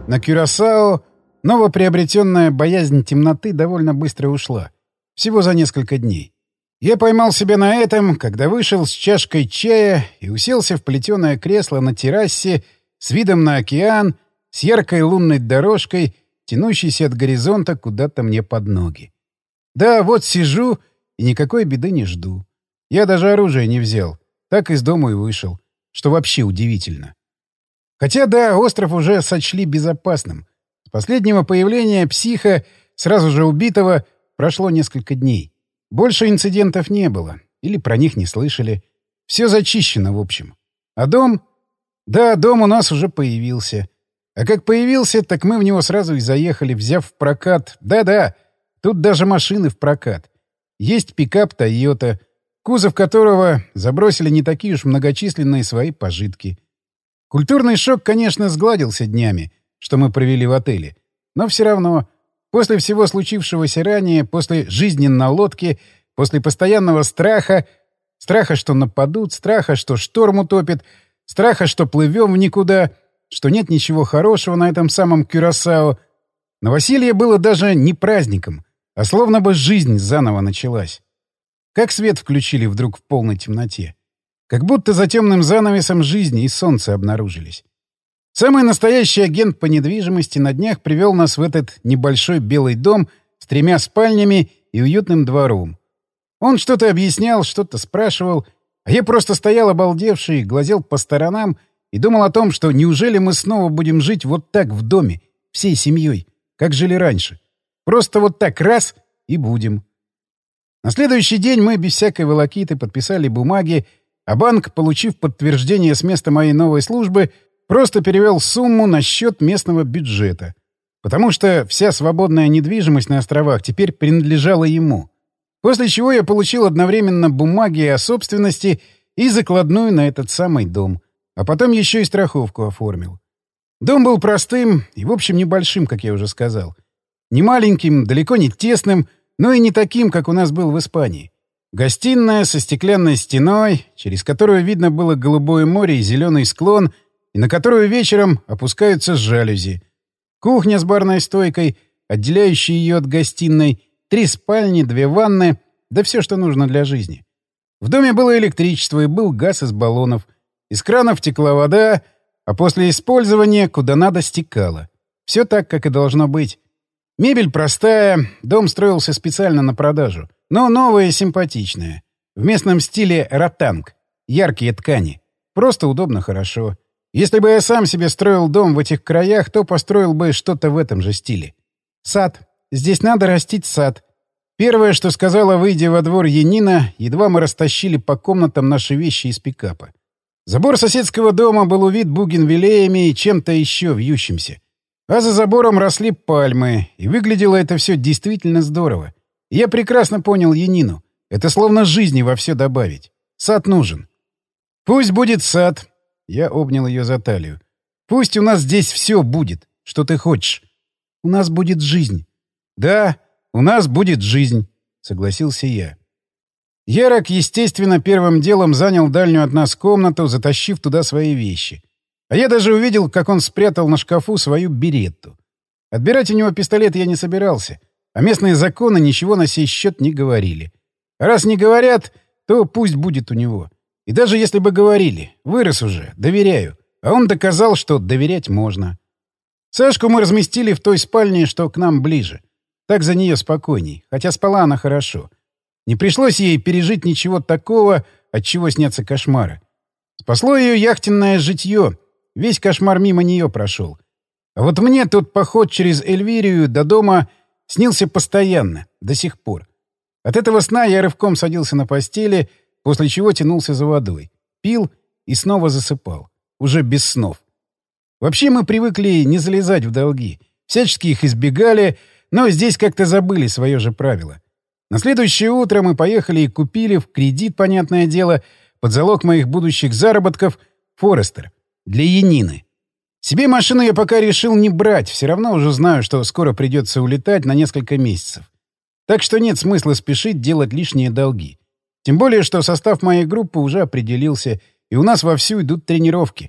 На Кюрасао новоприобретенная боязнь темноты довольно быстро ушла. Всего за несколько дней. Я поймал себя на этом, когда вышел с чашкой чая и уселся в плетеное кресло на террасе с видом на океан, с яркой лунной дорожкой, тянущейся от горизонта куда-то мне под ноги. Да, вот сижу и никакой беды не жду. Я даже оружие не взял. Так из дома и вышел. Что вообще удивительно. Хотя, да, остров уже сочли безопасным. С последнего появления психа, сразу же убитого, прошло несколько дней. Больше инцидентов не было. Или про них не слышали. Все зачищено, в общем. А дом? Да, дом у нас уже появился. А как появился, так мы в него сразу и заехали, взяв в прокат. Да-да, тут даже машины в прокат. Есть пикап «Тойота», кузов которого забросили не такие уж многочисленные свои пожитки. Культурный шок, конечно, сгладился днями, что мы провели в отеле. Но все равно, после всего случившегося ранее, после жизни на лодке, после постоянного страха, страха, что нападут, страха, что шторм утопит, страха, что плывем в никуда, что нет ничего хорошего на этом самом Кюрасао, новоселье было даже не праздником, а словно бы жизнь заново началась. Как свет включили вдруг в полной темноте. Как будто за темным занавесом жизни и солнце обнаружились. Самый настоящий агент по недвижимости на днях привел нас в этот небольшой белый дом с 3 спальнями и уютным двором. Он что-то объяснял, что-то спрашивал, а я просто стоял обалдевший, глазел по сторонам и думал о том, что неужели мы снова будем жить вот так в доме, всей семьей, как жили раньше. Просто вот так раз — и будем. На следующий день мы без всякой волокиты подписали бумаги, а банк, получив подтверждение с места моей новой службы, просто перевел сумму на счет местного бюджета. Потому что вся свободная недвижимость на островах теперь принадлежала ему. После чего я получил одновременно бумаги о собственности и закладную на этот самый дом. А потом еще и страховку оформил. Дом был простым и, в общем, небольшим, как я уже сказал. Не маленьким, далеко не тесным, но и не таким, как у нас был в Испании. Гостиная со стеклянной стеной, через которую видно было голубое море и зеленый склон, и на которую вечером опускаются жалюзи. Кухня с барной стойкой, отделяющей ее от гостиной, 3 спальни, 2 ванны, да все, что нужно для жизни. В доме было электричество и был газ из баллонов. Из кранов текла вода, а после использования куда надо стекала. Все так, как и должно быть. Мебель простая, дом строился специально на продажу, но новая и симпатичная. В местном стиле ротанг. Яркие ткани. Просто удобно, хорошо. Если бы я сам себе строил дом в этих краях, то построил бы что-то в этом же стиле. Сад. Здесь надо растить сад. Первое, что сказала, выйдя во двор Янина, едва мы растащили по комнатам наши вещи из пикапа. Забор соседского дома был увит бугенвиллеями и чем-то еще вьющимся. А за забором росли пальмы, и выглядело это все действительно здорово. И я прекрасно понял Янину. Это словно жизни во все добавить. Сад нужен. Пусть будет сад. Я обнял ее за талию. Пусть у нас здесь все будет, что ты хочешь. У нас будет жизнь. Да, у нас будет жизнь, согласился я. Ярок, естественно, первым делом занял дальнюю от нас комнату, затащив туда свои вещи. А я даже увидел, как он спрятал на шкафу свою беретту. Отбирать у него пистолет я не собирался, а местные законы ничего на сей счет не говорили. А раз не говорят, то пусть будет у него. И даже если бы говорили, вырос уже, доверяю. А он доказал, что доверять можно. Сашку мы разместили в той спальне, что к нам ближе. Так за нее спокойней, хотя спала она хорошо. Не пришлось ей пережить ничего такого, от чего снятся кошмары. Спасло ее яхтенное житье. Весь кошмар мимо нее прошел. А вот мне тот поход через Эльвирию до дома снился постоянно, до сих пор. От этого сна я рывком садился на постели, после чего тянулся за водой. Пил и снова засыпал. Уже без снов. Вообще мы привыкли не залезать в долги. Всячески их избегали, но здесь как-то забыли свое же правило. На следующее утро мы поехали и купили в кредит, понятное дело, под залог моих будущих заработков, Форестер. Для Янины. Себе машину я пока решил не брать, все равно уже знаю, что скоро придется улетать на несколько месяцев. Так что нет смысла спешить делать лишние долги. Тем более, что состав моей группы уже определился, и у нас вовсю идут тренировки.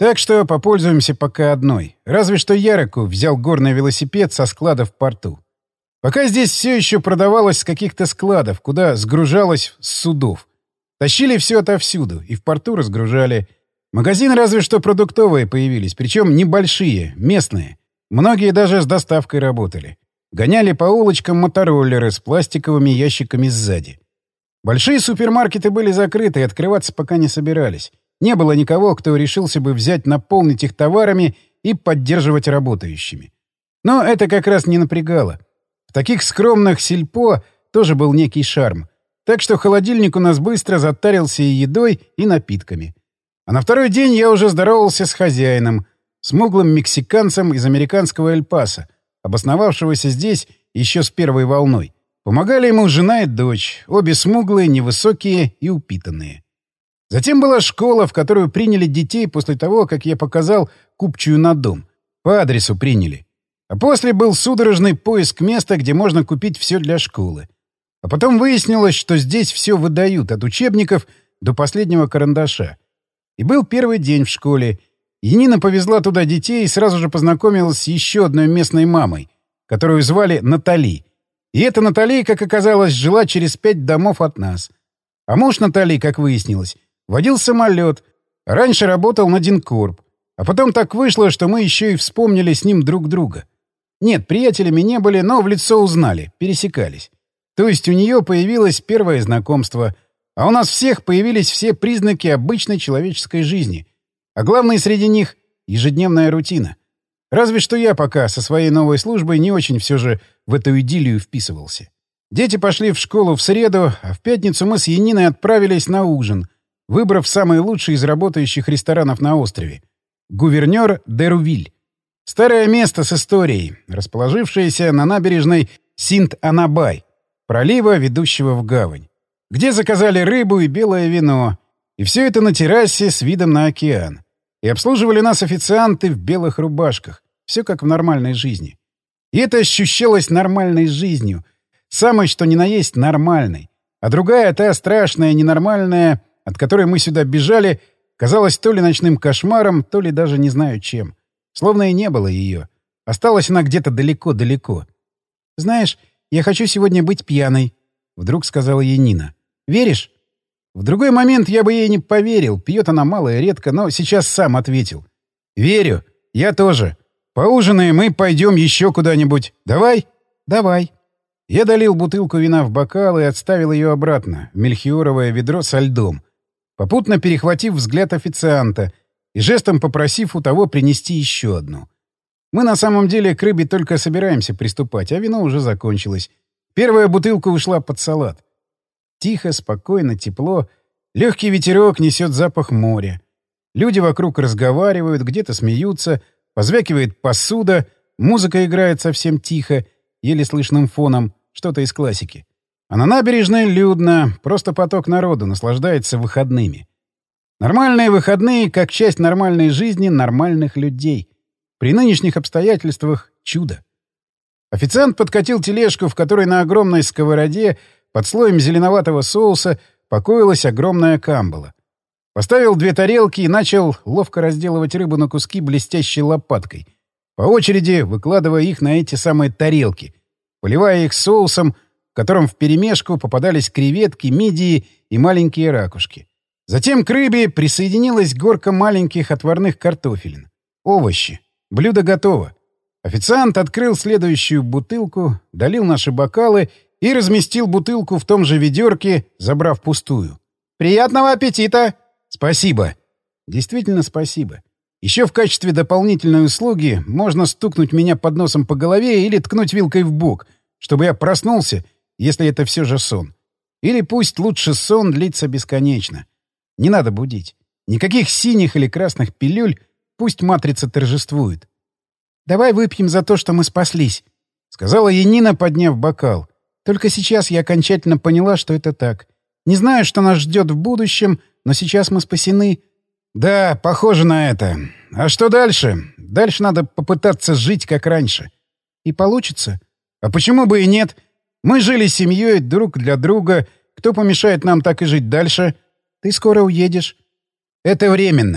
Так что попользуемся пока одной. Разве что Ярику взял горный велосипед со склада в порту. Пока здесь все еще продавалось с каких-то складов, куда сгружалось с судов. Тащили все отовсюду, и в порту разгружали. Магазины разве что продуктовые появились, причем небольшие, местные. Многие даже с доставкой работали. Гоняли по улочкам мотороллеры с пластиковыми ящиками сзади. Большие супермаркеты были закрыты и открываться пока не собирались. Не было никого, кто решился бы взять, наполнить их товарами и поддерживать работающими. Но это как раз не напрягало. В таких скромных сельпо тоже был некий шарм. Так что холодильник у нас быстро затарился и едой, и напитками. А на второй день я уже здоровался с хозяином, смуглым мексиканцем из американского Эль-Пасо, обосновавшегося здесь еще с первой волной. Помогали ему жена и дочь, обе смуглые, невысокие и упитанные. Затем была школа, в которую приняли детей после того, как я показал купчую на дом. По адресу приняли. А после был судорожный поиск места, где можно купить все для школы. А потом выяснилось, что здесь все выдают, от учебников до последнего карандаша. И был первый день в школе. И Нина повезла туда детей и сразу же познакомилась с еще одной местной мамой, которую звали Натали. И эта Натали, как оказалось, жила через 5 домов от нас. А муж Натали, как выяснилось, водил самолет, а раньше работал на Динкорп. А потом так вышло, что мы еще и вспомнили с ним друг друга. Нет, приятелями не были, но в лицо узнали, пересекались. То есть у нее появилось первое знакомство, а у нас всех появились все признаки обычной человеческой жизни. А главное среди них — ежедневная рутина. Разве что я пока со своей новой службой не очень все же в эту идиллию вписывался. Дети пошли в школу в среду, а в пятницу мы с Яниной отправились на ужин, выбрав самый лучший из работающих ресторанов на острове — «Гувернёр де Рувиль». Старое место с историей, расположившееся на набережной Синт-Анабай, пролива, ведущего в гавань, где заказали рыбу и белое вино, и все это на террасе с видом на океан. И обслуживали нас официанты в белых рубашках, все как в нормальной жизни. И это ощущалось нормальной жизнью, самой что ни на есть нормальной. А другая, та страшная, ненормальная, от которой мы сюда бежали, казалась то ли ночным кошмаром, то ли даже не знаю чем. Словно и не было ее. Осталась она где-то далеко-далеко. «Знаешь, я хочу сегодня быть пьяной», — вдруг сказала ей Нина. «Веришь?» В другой момент я бы ей не поверил. Пьет она мало и редко, но сейчас сам ответил. «Верю. Я тоже. Поужинаем и пойдем еще куда-нибудь. Давай?» «Давай». Я долил бутылку вина в бокал и отставил ее обратно, в мельхиоровое ведро со льдом, попутно перехватив взгляд официанта и жестом попросив у того принести еще одну. Мы на самом деле к рыбе только собираемся приступать, а вино уже закончилось. Первая бутылка ушла под салат. Тихо, спокойно, тепло. Легкий ветерок несет запах моря. Люди вокруг разговаривают, где-то смеются, позвякивает посуда, музыка играет совсем тихо, еле слышным фоном, что-то из классики. А на набережной людно, просто поток народу наслаждается выходными. Нормальные выходные, как часть нормальной жизни нормальных людей. При нынешних обстоятельствах — чудо. Официант подкатил тележку, в которой на огромной сковороде под слоем зеленоватого соуса покоилась огромная камбала. Поставил 2 тарелки и начал ловко разделывать рыбу на куски блестящей лопаткой, по очереди выкладывая их на эти самые тарелки, поливая их соусом, в котором вперемешку попадались креветки, мидии и маленькие ракушки. Затем к рыбе присоединилась горка маленьких отварных картофелин. Овощи. Блюдо готово. Официант открыл следующую бутылку, долил наши бокалы и разместил бутылку в том же ведерке, забрав пустую. «Приятного аппетита!» «Спасибо!» «Действительно спасибо. Еще в качестве дополнительной услуги можно стукнуть меня под носом по голове или ткнуть вилкой в бок, чтобы я проснулся, если это все же сон. Или пусть лучше сон длится бесконечно. Не надо будить. Никаких синих или красных пилюль, пусть матрица торжествует. «Давай выпьем за то, что мы спаслись», — сказала Янина, подняв бокал. «Только сейчас я окончательно поняла, что это так. Не знаю, что нас ждет в будущем, но сейчас мы спасены». «Да, похоже на это. А что дальше? Дальше надо попытаться жить, как раньше». «И получится?» «А почему бы и нет? Мы жили семьей друг для друга. Кто помешает нам так и жить дальше?» «Ты скоро уедешь». «Это временно.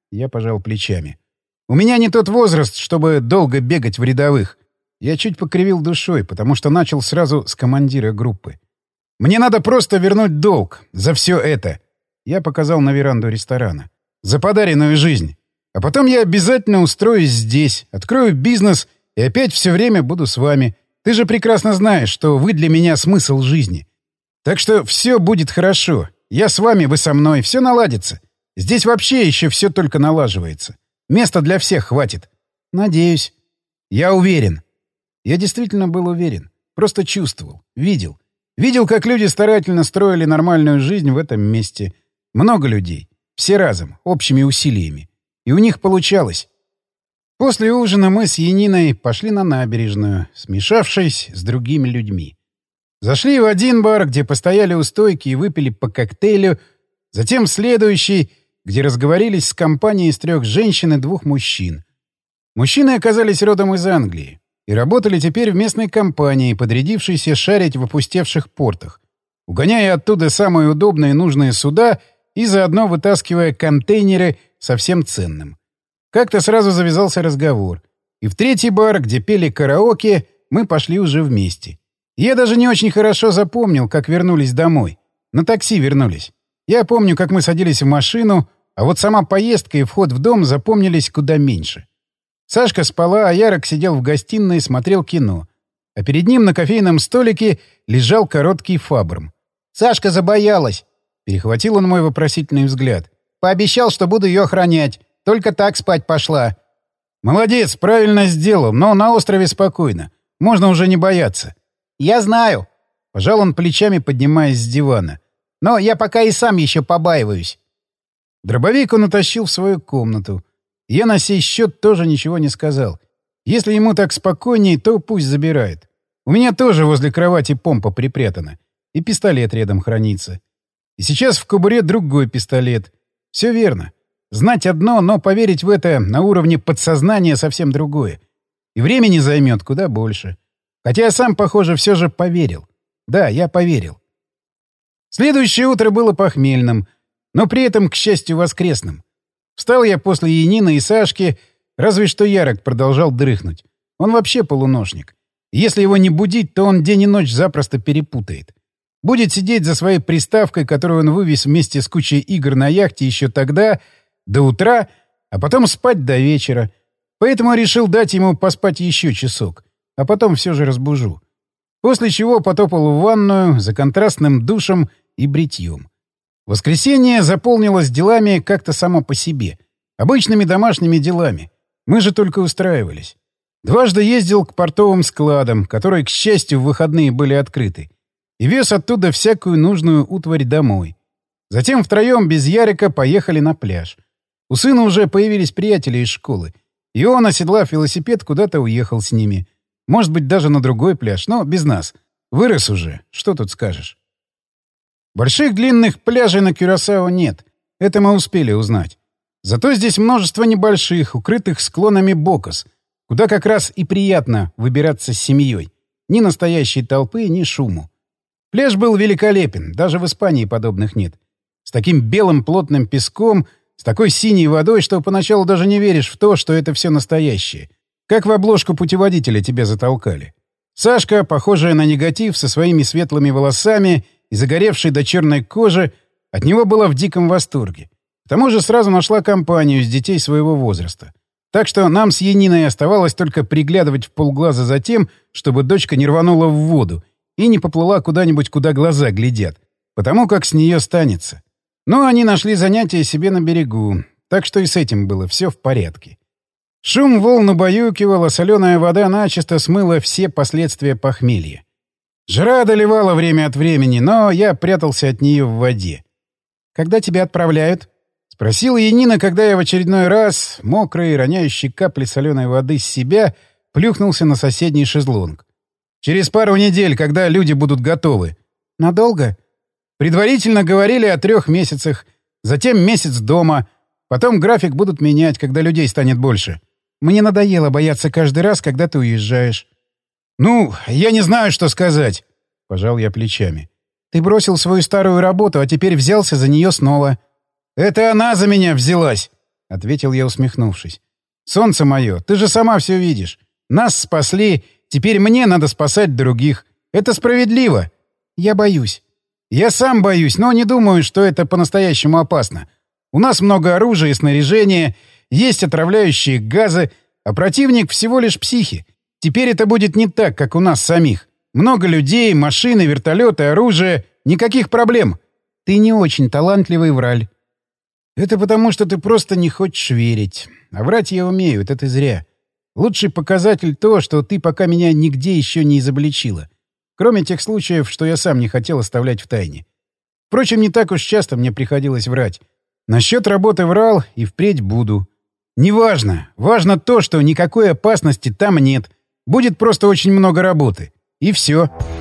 Я пожал плечами. «У меня не тот возраст, чтобы долго бегать в рядовых». Я чуть покривил душой, потому что начал сразу с командира группы. «Мне надо просто вернуть долг за все это». Я показал на веранду ресторана. «За подаренную жизнь. А потом я обязательно устроюсь здесь, открою бизнес и опять все время буду с вами. Ты же прекрасно знаешь, что вы для меня смысл жизни. Так что все будет хорошо. Я с вами, вы со мной, все наладится. Здесь вообще еще все только налаживается. Места для всех хватит. Надеюсь. Я уверен». Я действительно был уверен. Просто чувствовал. Видел. Видел, как люди старательно строили нормальную жизнь в этом месте. Много людей. Все разом, общими усилиями. И у них получалось. После ужина мы с Яниной пошли на набережную, смешавшись с другими людьми. Зашли в один бар, где постояли у стойки и выпили по коктейлю, затем в следующий, где разговорились с компанией из 3 женщин и 2 мужчин. Мужчины оказались родом из Англии и работали теперь в местной компании, подрядившейся шарить в опустевших портах, угоняя оттуда самые удобные и нужные суда и заодно вытаскивая контейнеры со всем ценным. Как-то сразу завязался разговор. И в 3-й бар, где пели караоке, мы пошли уже вместе. Я даже не очень хорошо запомнил, как вернулись домой. На такси вернулись. Я помню, как мы садились в машину, а вот сама поездка и вход в дом запомнились куда меньше. Сашка спала, а Ярок сидел в гостиной и смотрел кино. А перед ним на кофейном столике лежал короткий фабрм. «Сашка забоялась!» — перехватил он мой вопросительный взгляд. «Пообещал, что буду ее охранять. Только так спать пошла». «Молодец, правильно сделал, но на острове спокойно. Можно уже не бояться». «Я знаю!» — пожал он плечами, поднимаясь с дивана. «Но я пока и сам еще побаиваюсь». Дробовик он утащил в свою комнату. Я на сей счет тоже ничего не сказал. Если ему так спокойней, то пусть забирает. У меня тоже возле кровати помпа припрятана. И пистолет рядом хранится. И сейчас в кобуре другой пистолет. Все верно. Знать одно, но поверить в это на уровне подсознания совсем другое. И времени займет куда больше. Хотя я сам, похоже, все же поверил. Да, я поверил. Следующее утро было похмельным, но при этом, к счастью, воскресным. Встал я после Янины и Сашки, разве что Ярок продолжал дрыхнуть. Он вообще полуношник. Если его не будить, то он день и ночь запросто перепутает. Будет сидеть за своей приставкой, которую он вывез вместе с кучей игр на яхте еще тогда, до утра, а потом спать до вечера. Поэтому решил дать ему поспать еще часок, а потом все же разбужу. После чего потопал в ванную за контрастным душем и бритьем. Воскресенье заполнилось делами как-то само по себе. Обычными домашними делами. Мы же только устраивались. Дважды ездил к портовым складам, которые, к счастью, в выходные были открыты. И вез оттуда всякую нужную утварь домой. Затем втроем без Ярика поехали на пляж. У сына уже появились приятели из школы. И он, оседлав велосипед, куда-то уехал с ними. Может быть, даже на другой пляж, но без нас. Вырос уже. Что тут скажешь? Больших длинных пляжей на Кюрасао нет. Это мы успели узнать. Зато здесь множество небольших, укрытых склонами бокос, куда как раз и приятно выбираться с семьей. Ни настоящей толпы, ни шуму. Пляж был великолепен, даже в Испании подобных нет. С таким белым плотным песком, с такой синей водой, что поначалу даже не веришь в то, что это все настоящее. Как в обложку путеводителя тебя затолкали. Сашка, похожая на негатив, со своими светлыми волосами и загоревшей до черной кожи, от него была в диком восторге. К тому же сразу нашла компанию из детей своего возраста. Так что нам с Яниной оставалось только приглядывать в полглаза за тем, чтобы дочка не рванула в воду и не поплыла куда-нибудь, куда глаза глядят, потому как с нее станется. Но они нашли занятие себе на берегу, так что и с этим было все в порядке. Шум волн убаюкивал, а соленая вода начисто смыла все последствия похмелья. Жара одолевала время от времени, но я прятался от нее в воде. «Когда тебя отправляют?» — спросила Янина, когда я в очередной раз, мокрый, роняющий капли соленой воды с себя, плюхнулся на соседний шезлонг. «Через пару недель, когда люди будут готовы». «Надолго?» «Предварительно говорили о 3 месяцах, затем месяц дома, потом график будут менять, когда людей станет больше. Мне надоело бояться каждый раз, когда ты уезжаешь». «Ну, я не знаю, что сказать», — пожал я плечами. «Ты бросил свою старую работу, а теперь взялся за нее снова». «Это она за меня взялась». — ответил я, усмехнувшись. «Солнце мое, ты же сама все видишь. Нас спасли, теперь мне надо спасать других. Это справедливо». «Я боюсь». «Я сам боюсь, но не думаю, что это по-настоящему опасно. У нас много оружия и снаряжения, есть отравляющие газы, а противник всего лишь психи. Теперь это будет не так, как у нас самих. Много людей, машины, вертолеты, оружие. Никаких проблем». «Ты не очень талантливый враль». «Это потому, что ты просто не хочешь верить. А врать я умею, это ты зря. Лучший показатель то, что ты пока меня нигде еще не изобличила. Кроме тех случаев, что я сам не хотел оставлять в тайне. Впрочем, не так уж часто мне приходилось врать. Насчет работы врал и впредь буду. Неважно. Важно то, что никакой опасности там нет. Будет просто очень много работы. И все».